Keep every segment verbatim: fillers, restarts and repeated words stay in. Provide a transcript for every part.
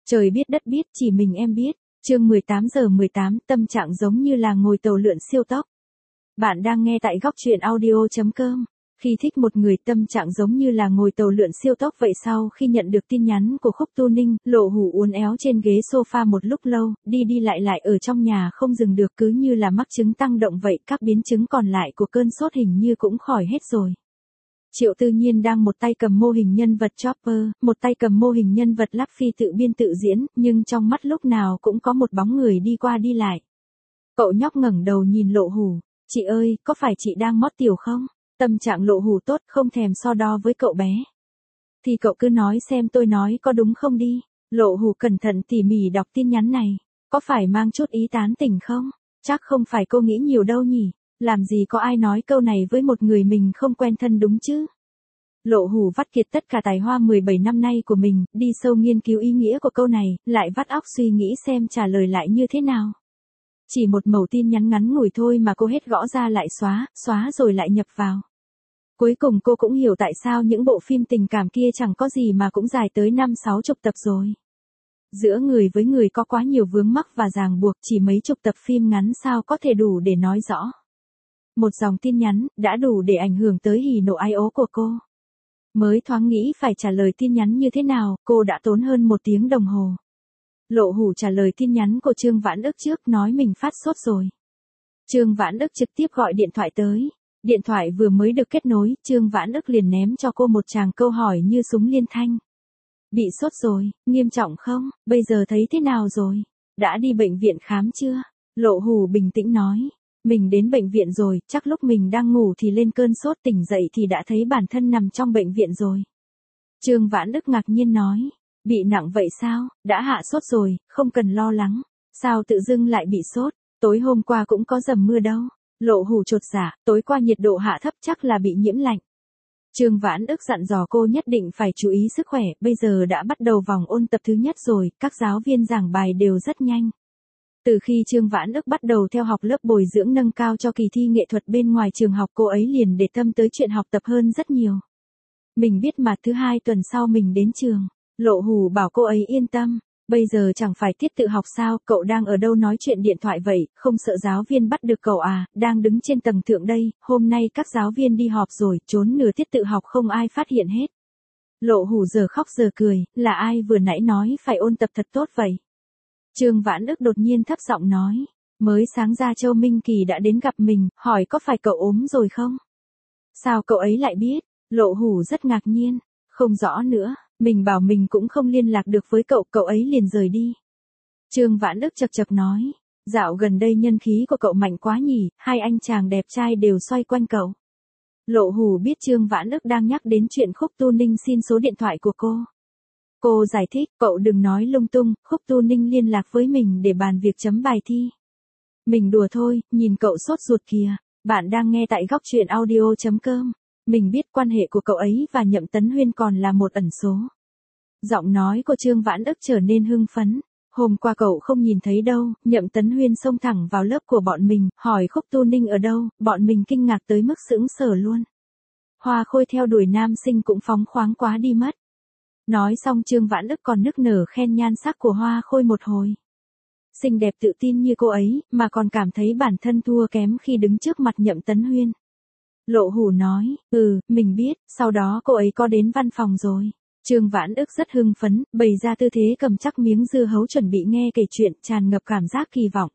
Trời biết đất biết, chỉ mình em biết. Chương mười tám giờ mười tám, tâm trạng giống như là ngồi tàu lượn siêu tốc. Bạn đang nghe tại góc truyện audio chấm com. Khi thích một người, tâm trạng giống như là ngồi tàu lượn siêu tốc vậy. Sau khi nhận được tin nhắn của Khúc Tu Ninh, Lộ Hủ uốn éo trên ghế sofa một lúc lâu, đi đi lại lại ở trong nhà không dừng được, cứ như là mắc chứng tăng động vậy. Các biến chứng còn lại của cơn sốt hình như cũng khỏi hết rồi. Triệu Tư Nhiên đang một tay cầm mô hình nhân vật Chopper, một tay cầm mô hình nhân vật Lắp Phi tự biên tự diễn, nhưng trong mắt lúc nào cũng có một bóng người đi qua đi lại. Cậu nhóc ngẩng đầu nhìn Lộ Hủ, "Chị ơi, có phải chị đang mót tiểu không?" Tâm trạng Lộ Hủ tốt, không thèm so đo với cậu bé. "Thì cậu cứ nói xem tôi nói có đúng không đi." Lộ Hủ cẩn thận tỉ mỉ đọc tin nhắn này. "Có phải mang chút ý tán tỉnh không? Chắc không phải cô nghĩ nhiều đâu nhỉ? Làm gì có ai nói câu này với một người mình không quen thân đúng chứ?" Lộ Hủ vắt kiệt tất cả tài hoa mười bảy năm nay của mình, đi sâu nghiên cứu ý nghĩa của câu này, lại vắt óc suy nghĩ xem trả lời lại như thế nào. Chỉ một mẩu tin nhắn ngắn ngủi thôi mà cô hết gõ ra lại xóa, xóa rồi lại nhập vào. Cuối cùng cô cũng hiểu tại sao những bộ phim tình cảm kia chẳng có gì mà cũng dài tới năm sáu chục tập rồi. Giữa người với người có quá nhiều vướng mắc và ràng buộc, chỉ mấy chục tập phim ngắn sao có thể đủ để nói rõ. Một dòng tin nhắn, đã đủ để ảnh hưởng tới hỉ nộ ái ố của cô. Mới thoáng nghĩ phải trả lời tin nhắn như thế nào, cô đã tốn hơn một tiếng đồng hồ. Lộ Hủ trả lời tin nhắn của Trương Vãn Ức trước, nói mình phát sốt rồi. Trương Vãn Ức trực tiếp gọi điện thoại tới. Điện thoại vừa mới được kết nối, Trương Vãn Ức liền ném cho cô một tràng câu hỏi như súng liên thanh. "Bị sốt rồi, nghiêm trọng không? Bây giờ thấy thế nào rồi? Đã đi bệnh viện khám chưa?" Lộ Hủ bình tĩnh nói. "Mình đến bệnh viện rồi, chắc lúc mình đang ngủ thì lên cơn sốt, tỉnh dậy thì đã thấy bản thân nằm trong bệnh viện rồi." Trương Vãn Ức ngạc nhiên nói. "Bị nặng vậy sao? Đã hạ sốt rồi, không cần lo lắng. Sao tự dưng lại bị sốt? Tối hôm qua cũng có dầm mưa đâu." Lộ Hủ chột dạ, tối qua nhiệt độ hạ thấp chắc là bị nhiễm lạnh. Trương Vãn Ức dặn dò cô nhất định phải chú ý sức khỏe, bây giờ đã bắt đầu vòng ôn tập thứ nhất rồi, các giáo viên giảng bài đều rất nhanh. Từ khi Trương Vãn Ức bắt đầu theo học lớp bồi dưỡng nâng cao cho kỳ thi nghệ thuật bên ngoài trường học, cô ấy liền để tâm tới chuyện học tập hơn rất nhiều. "Mình biết mà, thứ hai tuần sau mình đến trường." Lộ Hủ bảo cô ấy yên tâm. "Bây giờ chẳng phải tiết tự học sao, cậu đang ở đâu nói chuyện điện thoại vậy, không sợ giáo viên bắt được cậu à?" "Đang đứng trên tầng thượng đây, hôm nay các giáo viên đi họp rồi, trốn nửa tiết tự học không ai phát hiện hết." Lộ Hủ giờ khóc giờ cười, "Là ai vừa nãy nói phải ôn tập thật tốt vậy?" Trương Vãn Ức đột nhiên thấp giọng nói. "Mới sáng ra Châu Minh Kỳ đã đến gặp mình, hỏi có phải cậu ốm rồi không?" "Sao cậu ấy lại biết?" Lộ Hủ rất ngạc nhiên. "Không rõ nữa, mình bảo mình cũng không liên lạc được với cậu, cậu ấy liền rời đi." Trương Vãn Ức chật chật nói. "Dạo gần đây nhân khí của cậu mạnh quá nhỉ, hai anh chàng đẹp trai đều xoay quanh cậu." Lộ Hủ biết Trương Vãn Ức đang nhắc đến chuyện Khúc Tu Ninh xin số điện thoại của cô. Cô giải thích, "Cậu đừng nói lung tung, Khúc Tu Ninh liên lạc với mình để bàn việc chấm bài thi. Mình đùa thôi, nhìn cậu sốt ruột kìa." Bạn đang nghe tại góc truyện audio chấm com. Mình biết quan hệ của cậu ấy và Nhậm Tấn Huyên còn là một ẩn số. Giọng nói của Trương Vãn Ức trở nên hưng phấn. "Hôm qua cậu không nhìn thấy đâu, Nhậm Tấn Huyên xông thẳng vào lớp của bọn mình, hỏi Khúc Tu Ninh ở đâu, bọn mình kinh ngạc tới mức sững sờ luôn. Hoa Khôi theo đuổi nam sinh cũng phóng khoáng quá đi mất." Nói xong Trương Vãn Ức còn nức nở khen nhan sắc của Hoa Khôi một hồi. Xinh đẹp tự tin như cô ấy, mà còn cảm thấy bản thân thua kém khi đứng trước mặt Nhậm Tấn Huyên. Lộ Hủ nói, "Ừ, mình biết." Sau đó cô ấy có đến văn phòng rồi. Trương Vãn Ức rất hưng phấn, bày ra tư thế cầm chắc miếng dưa hấu chuẩn bị nghe kể chuyện, tràn ngập cảm giác kỳ vọng.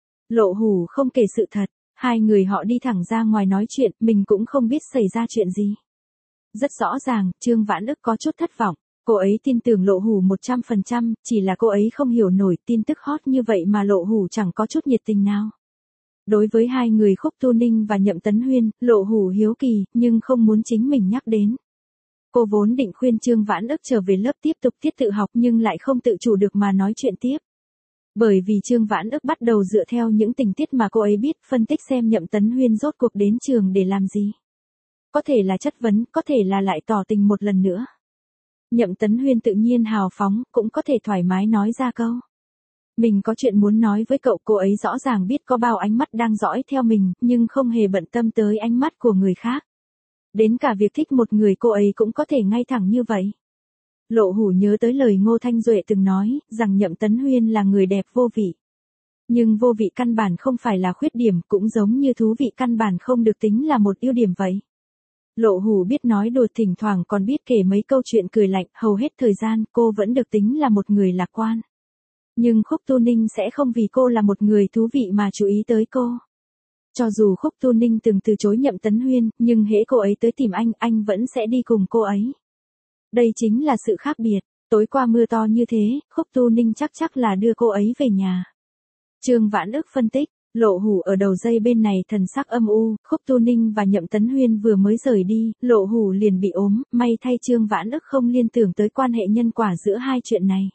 Lộ Hủ không kể sự thật, hai người họ đi thẳng ra ngoài nói chuyện, mình cũng không biết xảy ra chuyện gì. Rất rõ ràng, Trương Vãn Ức có chút thất vọng. Cô ấy tin tưởng Lộ Hủ một trăm phần trăm, chỉ là cô ấy không hiểu nổi tin tức hot như vậy mà Lộ Hủ chẳng có chút nhiệt tình nào. Đối với hai người Khúc Tu Ninh và Nhậm Tấn Huyên, Lộ Hủ hiếu kỳ, nhưng không muốn chính mình nhắc đến. Cô vốn định khuyên Trương Vãn Ức trở về lớp tiếp tục tiết tự học nhưng lại không tự chủ được mà nói chuyện tiếp. Bởi vì Trương Vãn Ức bắt đầu dựa theo những tình tiết mà cô ấy biết, phân tích xem Nhậm Tấn Huyên rốt cuộc đến trường để làm gì. Có thể là chất vấn, có thể là lại tỏ tình một lần nữa. Nhậm Tấn Huyên tự nhiên hào phóng, cũng có thể thoải mái nói ra câu. "Mình có chuyện muốn nói với cậu." Cô ấy rõ ràng biết có bao ánh mắt đang dõi theo mình, nhưng không hề bận tâm tới ánh mắt của người khác. Đến cả việc thích một người cô ấy cũng có thể ngay thẳng như vậy. Lộ Hủ nhớ tới lời Ngô Thanh Duệ từng nói, rằng Nhậm Tấn Huyên là người đẹp vô vị. Nhưng vô vị căn bản không phải là khuyết điểm, cũng giống như thú vị căn bản không được tính là một ưu điểm vậy. Lộ Hủ biết nói đùa, thỉnh thoảng còn biết kể mấy câu chuyện cười lạnh, hầu hết thời gian cô vẫn được tính là một người lạc quan. Nhưng Khúc Tu Ninh sẽ không vì cô là một người thú vị mà chú ý tới cô. Cho dù Khúc Tu Ninh từng từ chối Nhậm Tấn Huyên, nhưng hễ cô ấy tới tìm anh, anh vẫn sẽ đi cùng cô ấy. Đây chính là sự khác biệt. Tối qua mưa to như thế, Khúc Tu Ninh chắc chắc là đưa cô ấy về nhà. Trương Vãn Ức phân tích, Lộ Hủ ở đầu dây bên này thần sắc âm u, Khúc Tu Ninh và Nhậm Tấn Huyên vừa mới rời đi, Lộ Hủ liền bị ốm, may thay Trương Vãn Ức không liên tưởng tới quan hệ nhân quả giữa hai chuyện này.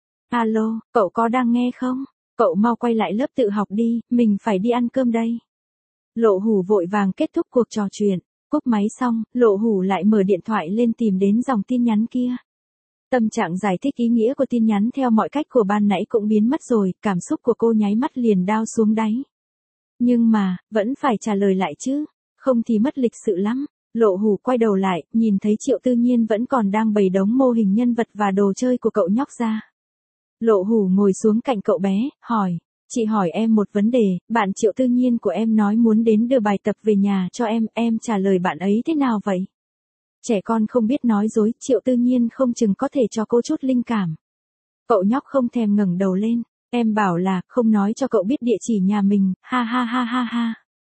Alo, cậu có đang nghe không? Cậu mau quay lại lớp tự học đi, mình phải đi ăn cơm đây. Lộ Hủ vội vàng kết thúc cuộc trò chuyện, cúp máy xong, Lộ Hủ lại mở điện thoại lên tìm đến dòng tin nhắn kia. Tâm trạng giải thích ý nghĩa của tin nhắn theo mọi cách của ban nãy cũng biến mất rồi, cảm xúc của cô nháy mắt liền đao xuống đáy. Nhưng mà, vẫn phải trả lời lại chứ, không thì mất lịch sự lắm. Lộ Hủ quay đầu lại, nhìn thấy Triệu Tư Nhiên vẫn còn đang bày đống mô hình nhân vật và đồ chơi của cậu nhóc ra. Lộ Hủ ngồi xuống cạnh cậu bé, hỏi, chị hỏi em một vấn đề, bạn Triệu Tư Nhiên của em nói muốn đến đưa bài tập về nhà cho em, em trả lời bạn ấy thế nào vậy? Trẻ con không biết nói dối, Triệu Tư Nhiên không chừng có thể cho cô chút linh cảm. Cậu nhóc không thèm ngẩng đầu lên, em bảo là không nói cho cậu biết địa chỉ nhà mình, ha ha ha ha ha.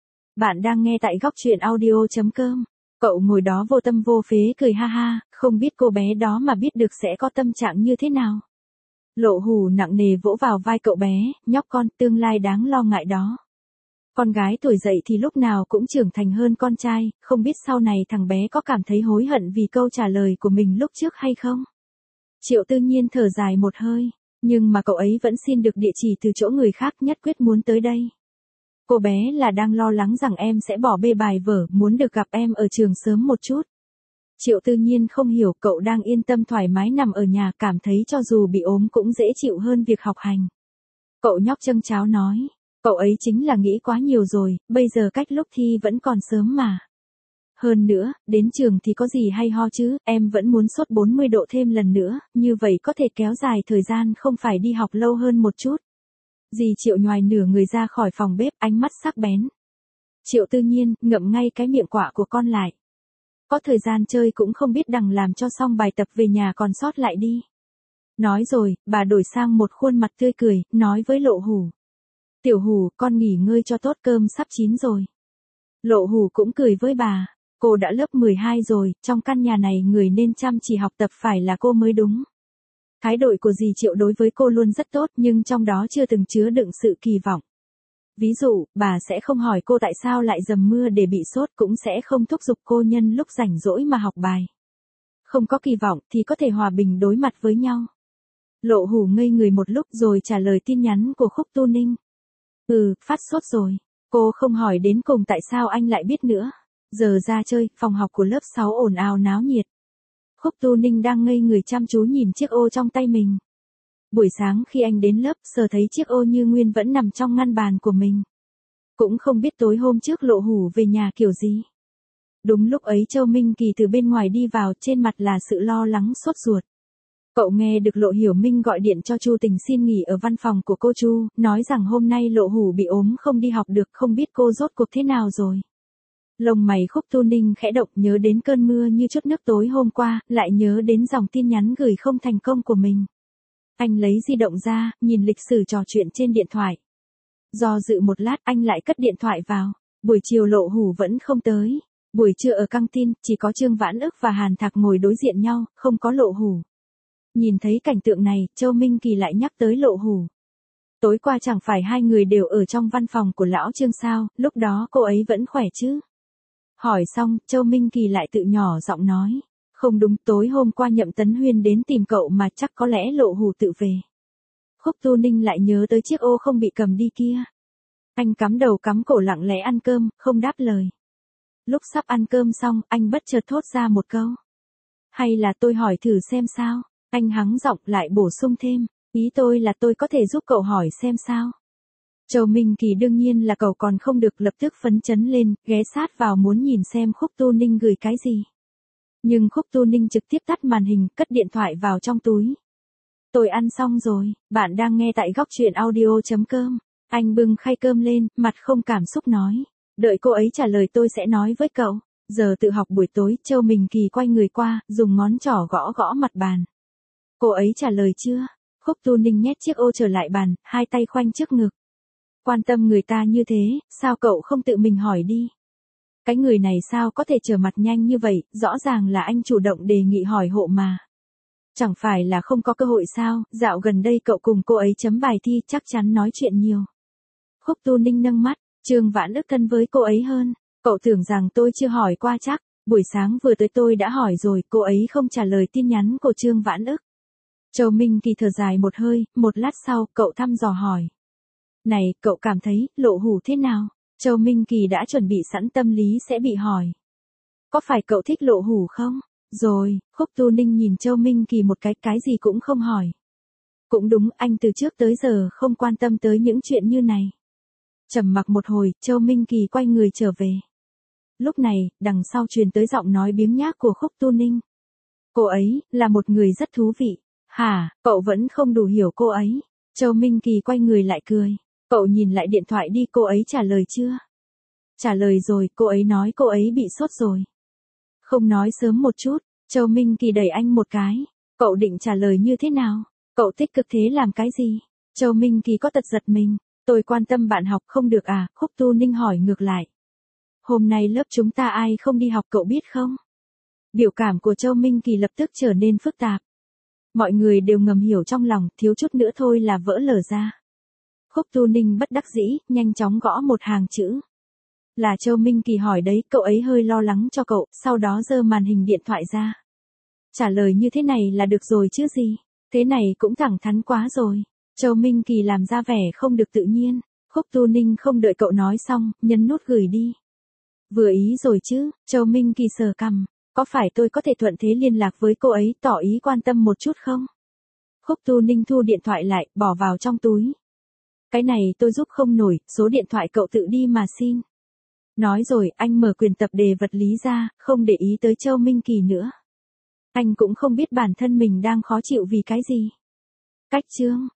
Bạn đang nghe tại góc truyện audio chấm com. Cậu ngồi đó vô tâm vô phế cười ha ha, không biết cô bé đó mà biết được sẽ có tâm trạng như thế nào. Lộ Hủ nặng nề vỗ vào vai cậu bé, nhóc con, tương lai đáng lo ngại đó. Con gái tuổi dậy thì lúc nào cũng trưởng thành hơn con trai, không biết sau này thằng bé có cảm thấy hối hận vì câu trả lời của mình lúc trước hay không? Triệu Tư Nhiên thở dài một hơi, nhưng mà cậu ấy vẫn xin được địa chỉ từ chỗ người khác, nhất quyết muốn tới đây. Cô bé là đang lo lắng rằng em sẽ bỏ bê bài vở, muốn được gặp em ở trường sớm một chút. Triệu Tư Nhiên không hiểu, cậu đang yên tâm thoải mái nằm ở nhà, cảm thấy cho dù bị ốm cũng dễ chịu hơn việc học hành. Cậu nhóc châng cháo nói, cậu ấy chính là nghĩ quá nhiều rồi, bây giờ cách lúc thi vẫn còn sớm mà. Hơn nữa, đến trường thì có gì hay ho chứ, em vẫn muốn sốt bốn mươi độ thêm lần nữa, như vậy có thể kéo dài thời gian không phải đi học lâu hơn một chút. Dì Triệu nhoài nửa người ra khỏi phòng bếp, ánh mắt sắc bén. Triệu Tư Nhiên, ngậm ngay cái miệng quạ của con lại. Có thời gian chơi cũng không biết đằng làm cho xong bài tập về nhà còn sót lại đi. Nói rồi, bà đổi sang một khuôn mặt tươi cười, nói với Lộ Hủ. Tiểu Hủ, con nghỉ ngơi cho tốt, cơm sắp chín rồi. Lộ Hủ cũng cười với bà, cô đã lớp mười hai rồi, trong căn nhà này người nên chăm chỉ học tập phải là cô mới đúng. Thái độ của dì Triệu đối với cô luôn rất tốt, nhưng trong đó chưa từng chứa đựng sự kỳ vọng. Ví dụ, bà sẽ không hỏi cô tại sao lại dầm mưa để bị sốt, cũng sẽ không thúc giục cô nhân lúc rảnh rỗi mà học bài. Không có kỳ vọng thì có thể hòa bình đối mặt với nhau. Lộ Hủ ngây người một lúc rồi trả lời tin nhắn của Khúc Tu Ninh. Ừ, phát sốt rồi. Cô không hỏi đến cùng tại sao anh lại biết nữa. Giờ ra chơi, phòng học của lớp sáu ồn ào náo nhiệt. Khúc Tu Ninh đang ngây người chăm chú nhìn chiếc ô trong tay mình. Buổi sáng khi anh đến lớp, sờ thấy chiếc ô như nguyên vẫn nằm trong ngăn bàn của mình. Cũng không biết tối hôm trước Lộ Hủ về nhà kiểu gì. Đúng lúc ấy Châu Minh Kỳ từ bên ngoài đi vào, trên mặt là sự lo lắng sốt ruột. Cậu nghe được Lộ Hiểu Minh gọi điện cho Chu Tình xin nghỉ ở văn phòng của cô Chu, nói rằng hôm nay Lộ Hủ bị ốm không đi học được, không biết cô rốt cuộc thế nào rồi. Lông mày Khúc Tu Ninh khẽ động, nhớ đến cơn mưa như chút nước tối hôm qua, lại nhớ đến dòng tin nhắn gửi không thành công của mình. Anh lấy di động ra, nhìn lịch sử trò chuyện trên điện thoại. Do dự một lát anh lại cất điện thoại vào. Buổi chiều Lộ Hủ vẫn không tới. Buổi trưa ở căng tin, chỉ có Trương Vãn Ức và Hàn Thạc ngồi đối diện nhau, không có Lộ Hủ. Nhìn thấy cảnh tượng này, Châu Minh Kỳ lại nhắc tới Lộ Hủ. Tối qua chẳng phải hai người đều ở trong văn phòng của lão Trương sao, lúc đó cô ấy vẫn khỏe chứ? Hỏi xong, Châu Minh Kỳ lại tự nhỏ giọng nói. Không đúng, tối hôm qua Nhậm Tấn Huyên đến tìm cậu mà chắc có lẽ Lộ Hủ tự về. Khúc Tu Ninh lại nhớ tới chiếc ô không bị cầm đi kia. Anh cắm đầu cắm cổ lặng lẽ ăn cơm, không đáp lời. Lúc sắp ăn cơm xong, anh bất chợt thốt ra một câu. Hay là tôi hỏi thử xem sao? Anh hắng giọng lại bổ sung thêm. Ý tôi là tôi có thể giúp cậu hỏi xem sao? Châu Minh Kỳ đương nhiên là cậu còn không được, lập tức phấn chấn lên, ghé sát vào muốn nhìn xem Khúc Tu Ninh gửi cái gì. Nhưng Khúc Tu Ninh trực tiếp tắt màn hình, cất điện thoại vào trong túi. Tôi ăn xong rồi, bạn đang nghe tại góc truyện audio.com. Anh bưng khay cơm lên, mặt không cảm xúc nói. Đợi cô ấy trả lời tôi sẽ nói với cậu. Giờ tự học buổi tối, Châu Minh Kỳ quay người qua, dùng ngón trỏ gõ gõ mặt bàn. Cô ấy trả lời chưa? Khúc Tu Ninh nhét chiếc ô trở lại bàn, hai tay khoanh trước ngực. Quan tâm người ta như thế, sao cậu không tự mình hỏi đi? Cái người này sao có thể trở mặt nhanh như vậy, rõ ràng là anh chủ động đề nghị hỏi hộ mà. Chẳng phải là không có cơ hội sao, dạo gần đây cậu cùng cô ấy chấm bài thi chắc chắn nói chuyện nhiều. Khúc Tu Ninh nâng mắt, Trương Vãn Ức thân với cô ấy hơn. Cậu tưởng rằng tôi chưa hỏi qua chắc, buổi sáng vừa tới tôi đã hỏi rồi, cô ấy không trả lời tin nhắn của Trương Vãn Ức. Châu Minh Kỳ thở dài một hơi, một lát sau, cậu thăm dò hỏi. Này, cậu cảm thấy, Lộ Hủ thế nào? Châu Minh Kỳ đã chuẩn bị sẵn tâm lý sẽ bị hỏi. Có phải cậu thích Lộ Hủ không? Rồi, Khúc Tu Ninh nhìn Châu Minh Kỳ một cái, cái gì cũng không hỏi. Cũng đúng, anh từ trước tới giờ không quan tâm tới những chuyện như này. Trầm mặc một hồi, Châu Minh Kỳ quay người trở về. Lúc này, đằng sau truyền tới giọng nói biếng nhác của Khúc Tu Ninh. Cô ấy, là một người rất thú vị. Hả, cậu vẫn không đủ hiểu cô ấy. Châu Minh Kỳ quay người lại cười. Cậu nhìn lại điện thoại đi, cô ấy trả lời chưa? Trả lời rồi, cô ấy nói cô ấy bị sốt rồi. Không nói sớm một chút, Châu Minh Kỳ đẩy anh một cái. Cậu định trả lời như thế nào? Cậu tích cực thế làm cái gì? Châu Minh Kỳ có tật giật mình. Tôi quan tâm bạn học không được à? Khúc Tu Ninh hỏi ngược lại. Hôm nay lớp chúng ta ai không đi học cậu biết không? Biểu cảm của Châu Minh Kỳ lập tức trở nên phức tạp. Mọi người đều ngầm hiểu trong lòng, thiếu chút nữa thôi là vỡ lở ra. Khúc Tu Ninh bất đắc dĩ, nhanh chóng gõ một hàng chữ. Là Châu Minh Kỳ hỏi đấy, cậu ấy hơi lo lắng cho cậu, sau đó giơ màn hình điện thoại ra. Trả lời như thế này là được rồi chứ gì? Thế này cũng thẳng thắn quá rồi. Châu Minh Kỳ làm ra vẻ không được tự nhiên. Khúc Tu Ninh không đợi cậu nói xong, nhấn nút gửi đi. Vừa ý rồi chứ, Châu Minh Kỳ sờ cằm. Có phải tôi có thể thuận thế liên lạc với cô ấy, tỏ ý quan tâm một chút không? Khúc Tu Ninh thu điện thoại lại, bỏ vào trong túi. Cái này tôi giúp không nổi, số điện thoại cậu tự đi mà xin. Nói rồi, anh mở quyển tập đề vật lý ra, không để ý tới Châu Minh Kỳ nữa. Anh cũng không biết bản thân mình đang khó chịu vì cái gì. Cách chương